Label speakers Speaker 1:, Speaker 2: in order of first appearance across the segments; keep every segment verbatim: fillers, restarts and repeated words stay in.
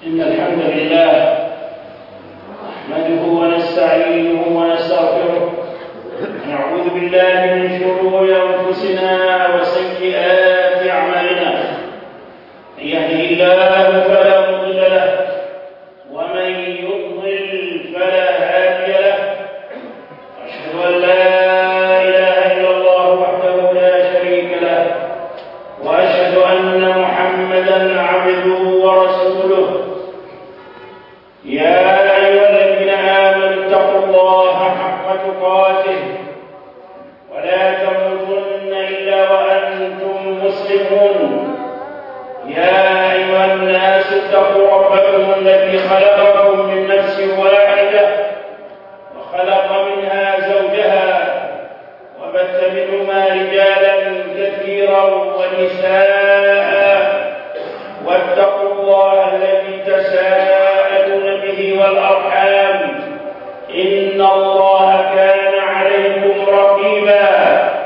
Speaker 1: إن الحمد لله نحمده ونستعينه ونستغفره ونعوذ بالله من شرور أنفسنا وسيئات أعمالنا. من يهده الله فلا مضل له ومن يضلل فلا هادي له. أشهد أن لا إله إلا الله وحده لا شريك له وأشهد أن محمدا عبده ورسوله. يا أيها الذين آمنوا اتقوا الله حق تقاته ولا تموتن إلا وأنتم مسلمون. يا أيها الناس اتقوا ربكم الذي خلقكم من نفس واحدة وخلق منها زوجها وبث منهما رجالا كثيرا ونساء واتقوا الله الذي تساءلون به والأرحام إن الله كان عليكم رقيبا.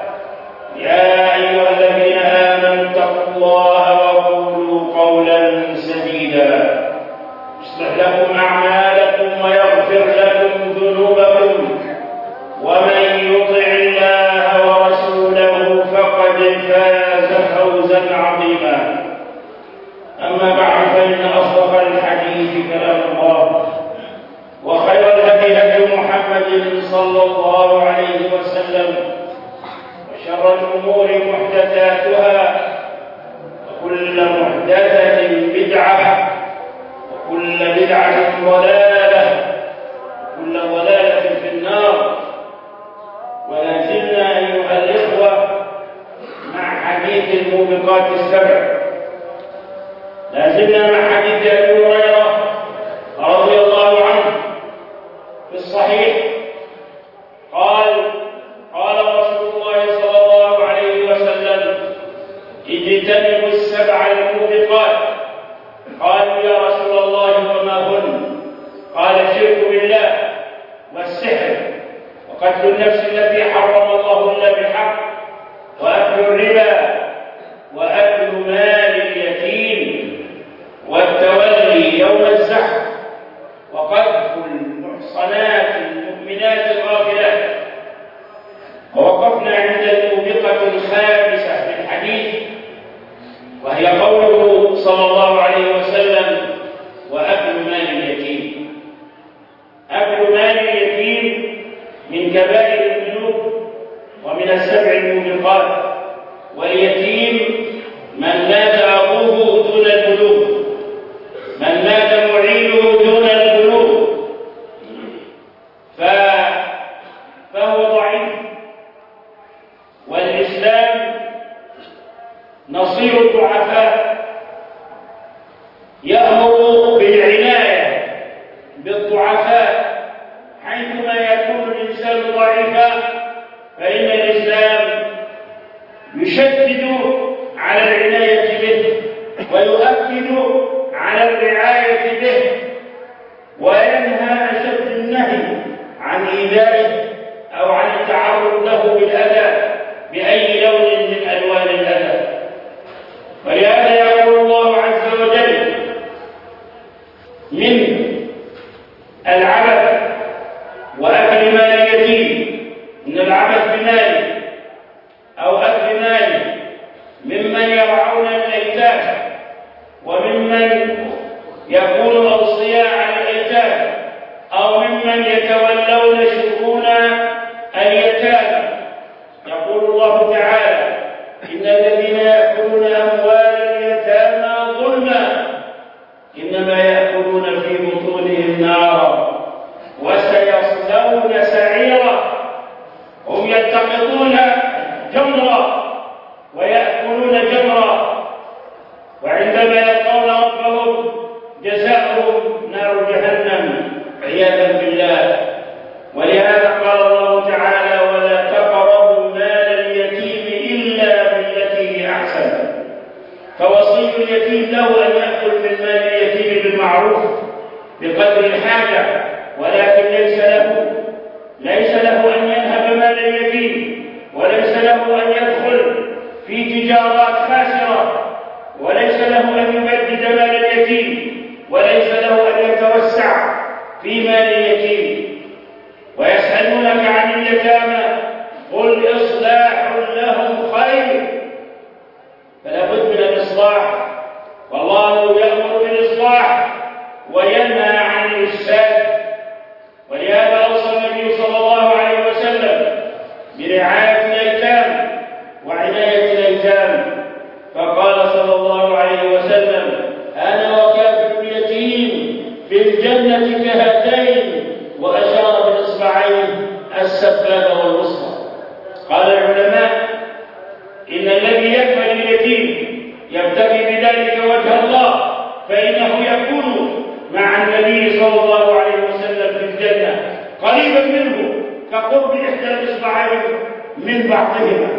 Speaker 1: يا أيها الذين آمنوا اتقوا الله وقولوا قولا سديدا يصلح لكم أعمالكم ويغفر لكم ذنوبكم ومن يطع الله ورسوله فقد فاز فوزا عظيما. أما بعد فإن أصدق الحديث كلام الله وخير الهدي هدي محمد صلى الله عليه وسلم وشر الأمور محدثاتها وكل محدثة بدعة وكل بدعة ضلالة وكل ضلالة في النار. ولا زلنا أيها الإخوة مع حديث الموبقات السبع. لا زلنا مع حديث أبي هريرة رضي الله عنه في الصحيح قال قال رسول الله صلى الله عليه وسلم: اجتنبوا السبع الموبقات. قالوا: يا رسول الله وما هن؟ قال: الشرك بالله والسحر وقتل النفس التي حرم الله الا بالحق واكل الربا واكل مال اليتيم والتولي يوم الزحف وقذف المحصنات المؤمنات الغافلات. ووقفنا عند الموبقة الخامسة في الحديث وهي قوله صلى الله عليه وسلم: وأكل مال اليتيم. أكل مال اليتيم من كبائر الذنوب ومن السبع الموبقات. واليتيم من مات أبوه دون البلوغ، من مات معينه دون البلوغ فهو ضعيف. والإسلام نصير الضعفاء، يأمر بالعناية بالضعفاء. حيثما يكون الإنسان ضعيفا فإن الإسلام يشدد على العناية به ويؤكد على الرعاية به وينهى أشد النهي عن إيذائه أو عن التعرض له بالأذى بأي لون من ألوان الأذى. ولهذا يقول الله عز وجل: من العبث وأكل مال اليتيم، من العبث بماله أو أكل ماله ممن يرعون الأيتام وممن يكون أوصياء على الأيتام أو ممن يتولون شؤون اليتامى. يقول الله تعالى: إن الذين يأكلون أموال اليتامى ظلما إنما يأكلون في بطونهم نارا وسيصلون سعيرا. هم يلتقطون جمرا ويأكلون جمرا وعندما يلقون ربهم جزاؤهم نار جهنم عياذا بالله. ولهذا قال الله تعالى: ولا تقربوا مال اليتيم إلا بالتي هي أحسن. فوصي اليتيم له أن يأكل من مال اليتيم بالمعروف بقدر الحاجة، ولكن ليس له ليس له أن ينهب مال اليتيم، وليس له أن يدخل في تجارات خاسرة، وليس له أن يبدد مال اليتيم، وليس له أن يتوسع في مال اليتيم. ويسألونك عن اليتامى قل إصلاح لهم خير، فلا بد من الإصلاح، والله يأمر بالإصلاح وينهى عن الإفساد. ولهذا أوصى النبي صلى الله عليه وسلم برعاية الأيتام وعناية الأيتام، فقال صلى الله عليه وسلم: أنا وكافل اليتيم في الجنة كهاتين، وأشار بإصبعين السبابة والوسطى. قال العلماء: إن الذي يكفل اليتيم يبتغي بذلك وجه الله فإنه يكون مع النبي صلى الله عليه وسلم في الجنة قريبا منه كقرب إحدى الإصبعين من بعضهما.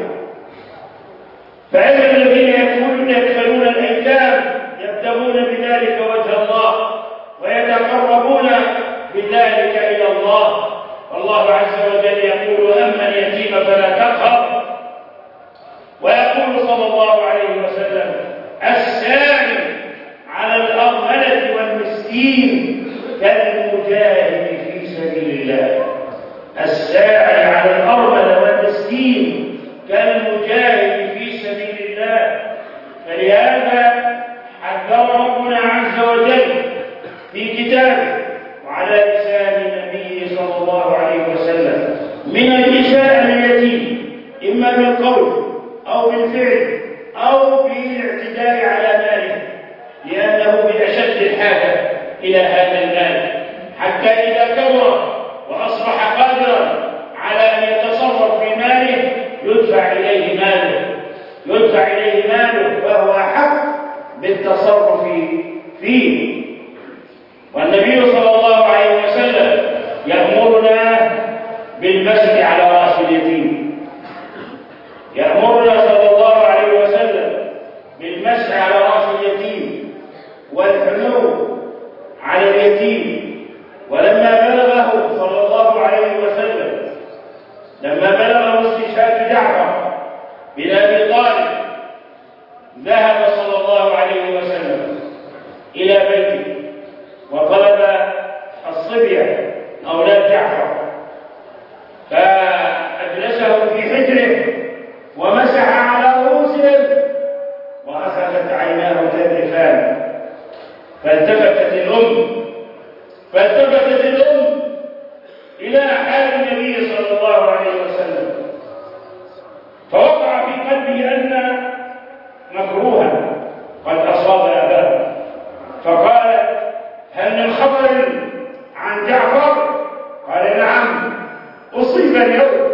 Speaker 1: فإن الذين يكفلون يكفلون الأيتام يبتغون بذلك وجه الله ويتقربون بذلك إلى الله، والله عز وجل يقول: أما اليتيم فلا تقهر. ويقول صلى الله عليه وسلم: السائل على الأرملة والمسكين كالمجاهد في سبيل الله. الساعي على الأرملة والمسكين كالمجاهد في سبيل الله. فلهذا حذر ربنا عز وجل في كتابه وعلى لسان النبي صلى الله عليه وسلم من الإساءة لليتيم، إما بالقول أو بالفعل أو بالاعتداء على ماله، لأنه بأشد الحاجة إلى هذا المال، حتى إذا كبر وأصبح قادرا على أن يتصرف في ماله يدفع إليه ماله يدفع إليه ماله فهو أحق بالتصرف فيه. والنبي صلى الله عليه وسلم يأمرنا بالمسح على رأس اليتيم، يأمرنا صلى الله عليه وسلم بالمسح على رأس اليتيم والحنو على اليتيم. ولما بلغه صلى الله عليه وسلم لما بلغه استشهاد جعفر بن أبي طالب ذهب صلى الله عليه وسلم إلى بيته وطلب الصبية أولاد جعفر، فأجلسهم في حجره ومسح على رؤوسهم وأخذت عيناه تذرفان. فالتفتت الأم فالتفتت الأم إلى حال النبي صلى الله عليه وسلم، فوقع في قلبه أن مكروها قد أصاب أباه، فقالت: هل من خبر عن جعفر؟ قال: نعم، أصيب اليوم.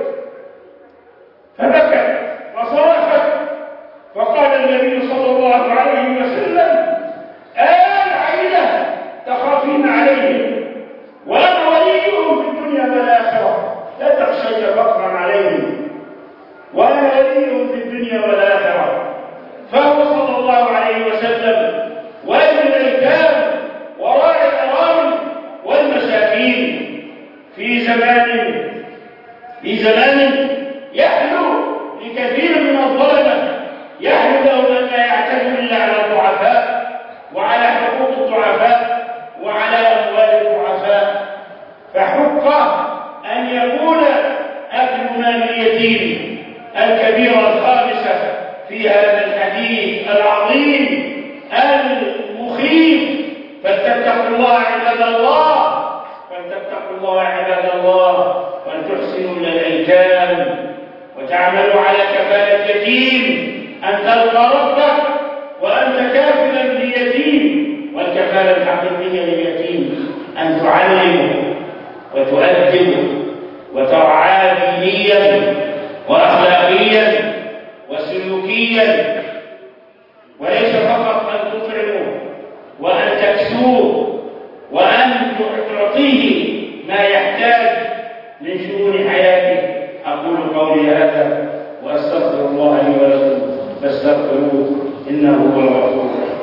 Speaker 1: فبكت وصرخت، فقال النبي صلى الله عليه وسلم: آل عينة تخافين عليهم وأنا وليهم في الدنيا والآخرة، لا تخشين فقرا عليهم وأنا وليهم في الدنيا والآخرة. فهو صلى الله عليه وسلم والي الأيتام وراعي الأرامل والمساكين في زمان في زمان يحلو لكثير من الظلمة، يحلو لهم أن لا يعتدوا إلا على الضعفاء وعلى حقوق الضعفاء وعلى أموال الضعفاء. فحق أن يكون أكل مال اليتيم الكبيرة الخامسة في هذا الحديث العظيم المخيف. فلتتقوا الله عباد الله فلتتقوا الله عباد الله وأن تحسنوا إلى الأيتام وتعملوا على كفالة يتيم، أن تلقى ربك وأنت كافلا لليتيم. والكفالة الحقيقية لليتيم أن تعلمه وتؤدبه وترعاه دينيا وأخلاقيا وسلوكيا، وليس فقط أن تطعمه وأن تكسوه وأن تعطيه ما يحتاج من شؤون حياته. أقول قولي هذا وأستغفر الله لي ولكم فاستغفروه إنه هو الغفور الرحيم.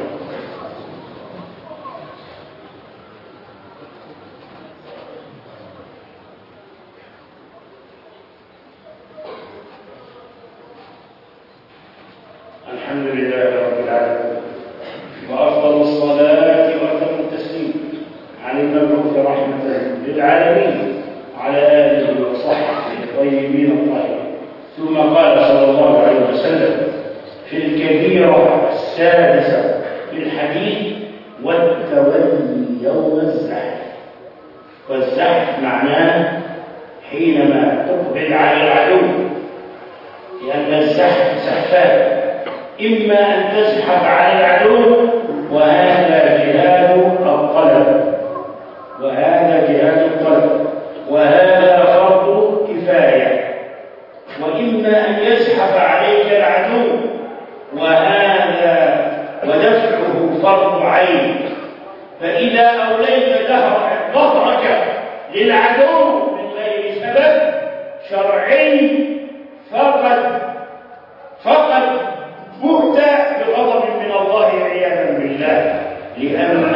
Speaker 1: الحمد لله رب العالمين، وأفضل الصلاة وأتم التسليم المبعوث رحمة للعالمين على آله وصحبه الطيبين الطاهرين. ثم قال صلى الله عليه وسلم في الكبيرة السادسة في الحديث: والتولي يوم الزحف. والزحف معناه حينما تقبل على العدو، لأن الزحف زحفان: إما أن تزحف على العدو وهذا جهاد الطلب، وهذا جهاد الطلب وهذا فرض كفاية، وإما أن يزحف عليك العدو وهذا ودفعه فرض عين. فإذا أوليت ظهرك للعدو من غير سبب شرعي فقد فقد بهت بغضب من الله عياذا بالله، لأن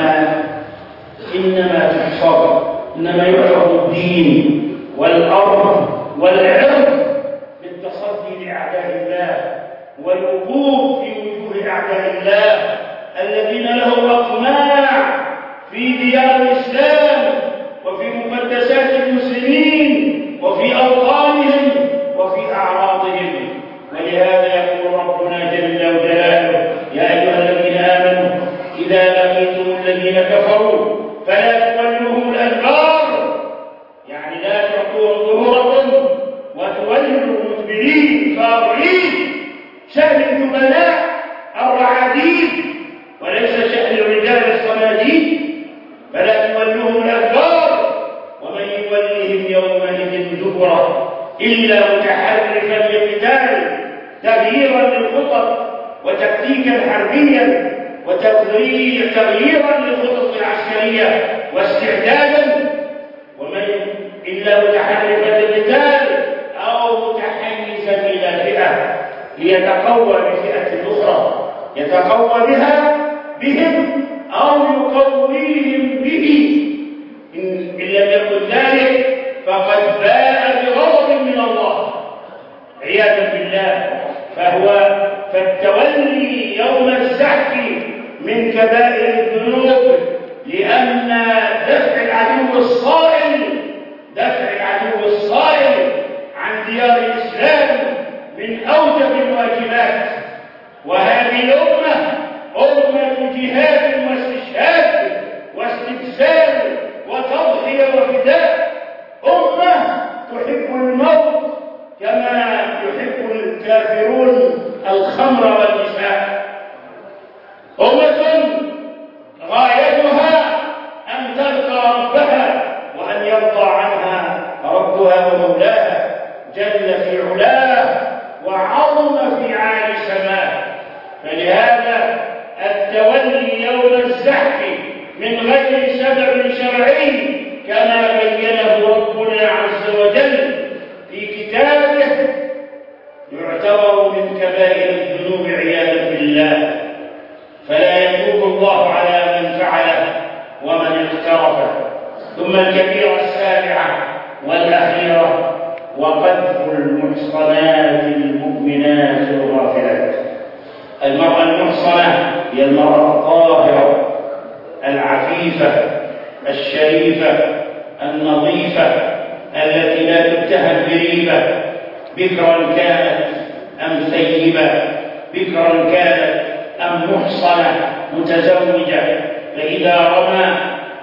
Speaker 1: إنما تحفظ إنما يحفظ الدين والأرض والعرض بالتصدي لأعداء الله والوقوف في وجوه أعداء الله الذين لهم أطماع في ديار الإسلام وفي مقدسات المسلمين وفي أوطانهم وفي أعراضهم. ولهذا يقول ربنا جل جلاله: يا أيها الذين آمنوا إذا لقيتم الذين كفروا فلا تولوهم الأدبار، يعني لا تعطوهم ظهوركم وتولوا مدبرين فارغين. شأن الجبناء الرعاديد وليس شأن الرجال الصناديد. فلا تولوهم الأدبار ومن يولهم يومئذ دبره إلا متحرفا لقتال تغييرا للخطط وتكتيكا حربيا وتغييرا للخطط العسكرية واستعدادا، ومن إلا متحرفا للقتال أو متحيزا إلى فئة ليتقوى بفئة أخرى يتقوى بها بهم أو يقويهم به، إن لم يكن ذلك فقد باء بغضب من الله عياذا بالله. فهو فالتولي يوم الزحف من كبائر الذنوب، لأن دفع العدو الصائل دفع العدو الصائل عن ديار الإسلام من أوجب الواجبات. وهذه الأمة أمة جهاد واستشهاد واستبسال وتضحية وفداء، أمة تحب الموت كما يحب الكافرون الخمر والنساء، أمة غايتها أن تلقى ربها وأن يرضى عنها ربها ومولاها جل في علاه وعظم في عالي سماه. فلهذا التولي يوم الزحف من غير سبب شرعي كما بينه ربنا عز وجل في كتابه يعتبر من كبائر الذنوب عياذا بالله، فلا يتوب الله على من فعله ومن اقترفه. ثم الكبيرة السابعة والأخيرة: وقذف المحصنات المؤمنات الغافلات. المرأة المحصنة هي المرأة الطاهرة العفيفة الشريفة النظيفة التي لا تتهم بريبة، بكرا كانت أم ثيبة، بكرا كانت أم محصنة متزوجة. فإذا رمى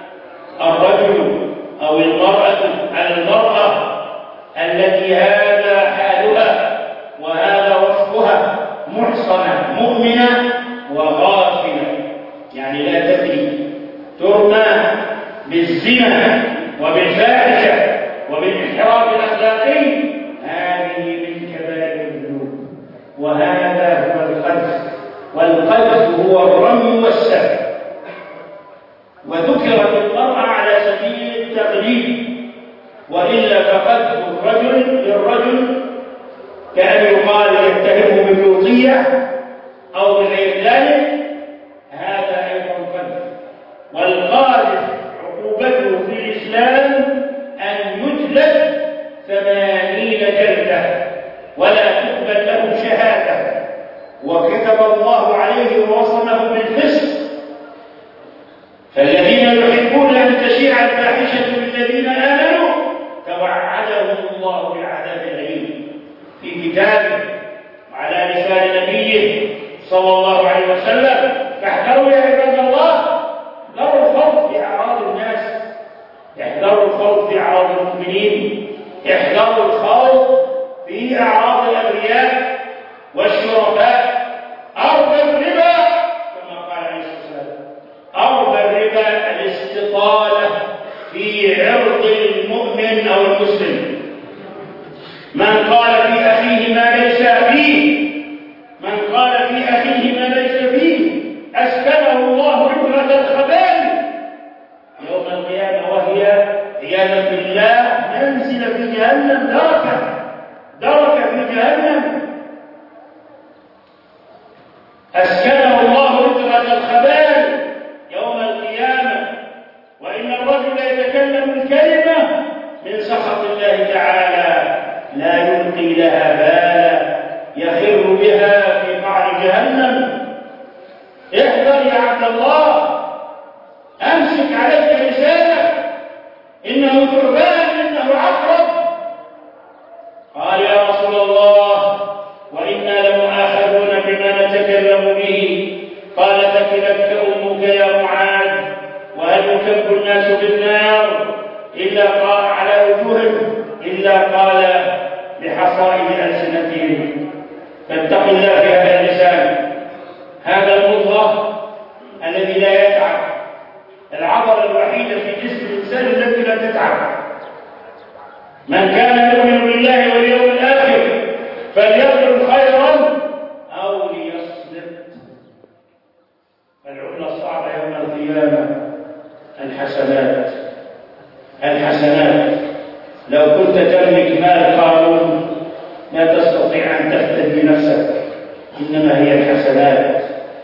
Speaker 1: الرجل أو المرأة على المرأة التي هذا حالها وهذا وصفها محصنة مؤمنة وغافلة، يعني لا تدري، ترمى بالزنا وبالفاحشة وبالانحراف الأخلاقي، هذه من كبائر الذنوب، وهذا هو القذف. والقذف هو الرمي والسفك. وذكرت المرأة على سبيل التغليب، وإلا فقذف الرجل للرجل كأن يقال يتهمه باللوطية أو بغير ذلك، هذا أيضا قذف. والقاذف عقوبته في الإسلام أن يجلد ثمانين جلدة ولا تقبل له شهادة، وكتب الله عليه ووصمه بالفسق. فالذين يحبون أن تشيع الفاحشة يحذروا الخوض في أعراض الأبرياء والشرفاء. أربى الربا كما قال عليه الصلاة والسلام، أربى الربا الاستطالة في عرض المؤمن أو المسلم. من قال في أخيه ما ليس فيه من قال في أخيه ما ليس فيه أسكنه الله ركبة الخبال يوم القيامة، وهي عياذا بالله منزل في جهنم، دركة دركة في جهنم. أسكنه الله ركبة الخبال يوم القيامة. وإن الرجل يتكلم الكلمة من سخط الله تعالى لا يلقي لها بالا، يخر بها في قعر جهنم. احذر يا عبد الله، أمسك عليك لسانك، إنه ثعبان إنه عقرب. قال يا رسول الله وإنا لمؤاخذون بما نتكلم به. قال ثكلتك أمك يا معاذ، وهل يكب الناس بالنار إلا قال على وجوههم إلا قال بحصائد ألسنتهم. فاتق الله في هذا اللسان، هذا المضغة الذي لا يتعب، العضلة الوحيدة في جسم الإنسان التي لا تتعب. من كان يؤمن بالله واليوم الآخر فليقل خيرا أو ليصمت. العملة الصعبة يوم القيامة الحسنات. الحسنات لو كنت تملك مال قارون لا تستطيع أن تفتدي نفسك، إنما هي الحسنات.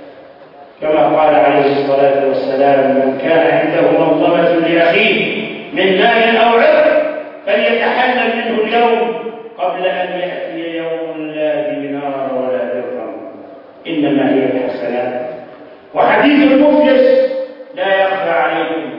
Speaker 1: كما قال عليه الصلاة والسلام من كان عنده مظلمة لأخيه من مال أو عرض فليتحلل منه اليوم قبل أن يأتي يوم لا دينار ولا درهم، إنما هي الحسنات. وحديث المفلس لا يخفى عليكم.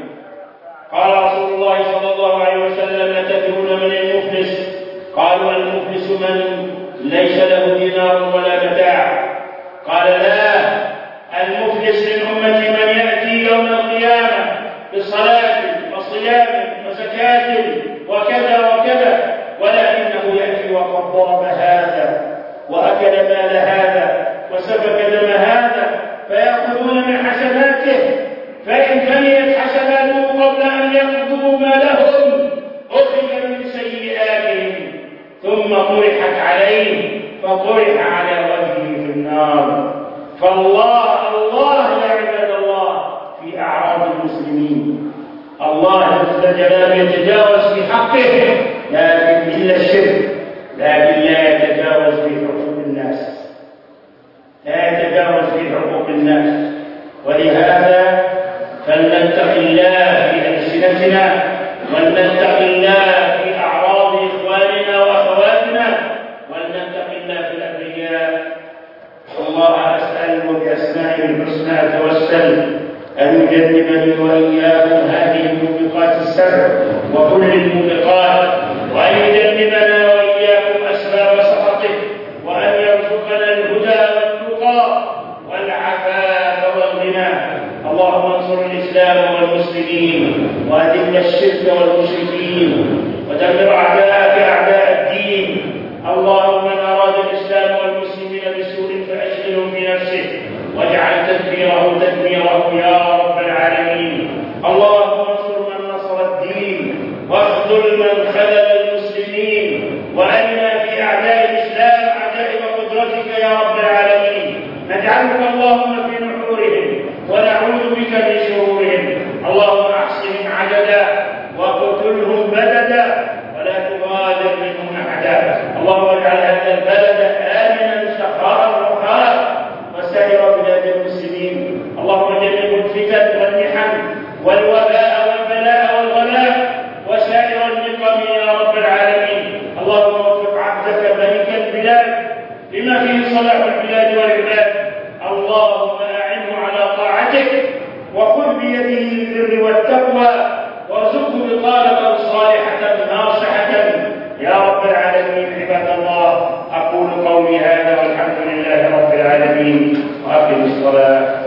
Speaker 1: قال رسول الله صلى الله عليه وسلم لتدرون من المفلس؟ قالوا المفلس من ليس له دينار ولا متاع. قال لا، المفلس من أمتي من يأتي يوم القيامة بصلاة وصيام وزكاة وكذا وكذا، ولكنه يأتي وقد ضرب هذا وأكل مال هذا وسفك دم هذا، فيأخذون من حسناته، فإن فنيت حسناته قبل أن يقضوا ما لهم أخذ من سيئاتهم ثم طرحت عليه فطرح على وجهه في النار. فالله الله يا عباد الله في أعراض المسلمين. الله جل جلاله يتجاوز في حقه لكن إلا الشرك، لكن لا يتجاوز في حقوق الناس، لا يتجاوز في حقوق الناس. ولهذا فلنتق الله في ألسنتنا، ولنتق الله في أعراض إخواننا وأخواتنا، ولنتق الله في الأبرياء. الله أسأل بأسمائه الحسنى أتوسل أن يجنبني وإياكم هذه الموبقات السبع وكل الموبقات، وأن يجنبنا وإياكم أسباب سخطه، وأن يرزقنا الهدى والتقى والعفاف والغنى. اللهم انصر الإسلام والمسلمين، وأذل الشرك والمشركين، ودمر أعداءك أعداء الدين. اللهم من أراد الإسلام والمسلمين بسوء فأشغله في نفسه، واجعل تدبيره تدميره يا رب العالمين. اللهم انصر من نصر الدين، واخذل من خذل المسلمين، وأرنا في أعداء الإسلام عجائب قدرتك يا رب العالمين. نجعلك اللهم في نحورهم ونعوذ بك من شرورهم. اللهم احصهم عددا وقتلهم بددا ولا تغادر منهم احدا. اللهم اجعل هذا البلد امنا سخاء رخاء وسائر بلاد المسلمين. اللهم جنبهم الفتن والمحن والوباء والبلاء والغلاء وسائر النقم يا رب العالمين. اللهم وفق عبدك ملك البلاد لما فيه صلاح البلاد والعباد. اللهم أعنه على طاعتك، وخذ بيده للبر والتقوى، وارزقه بطانة صالحة ناصحة يا رب العالمين. عباد الله، أقول قولي هذا والحمد لله رب العالمين، وأقم الصلاة.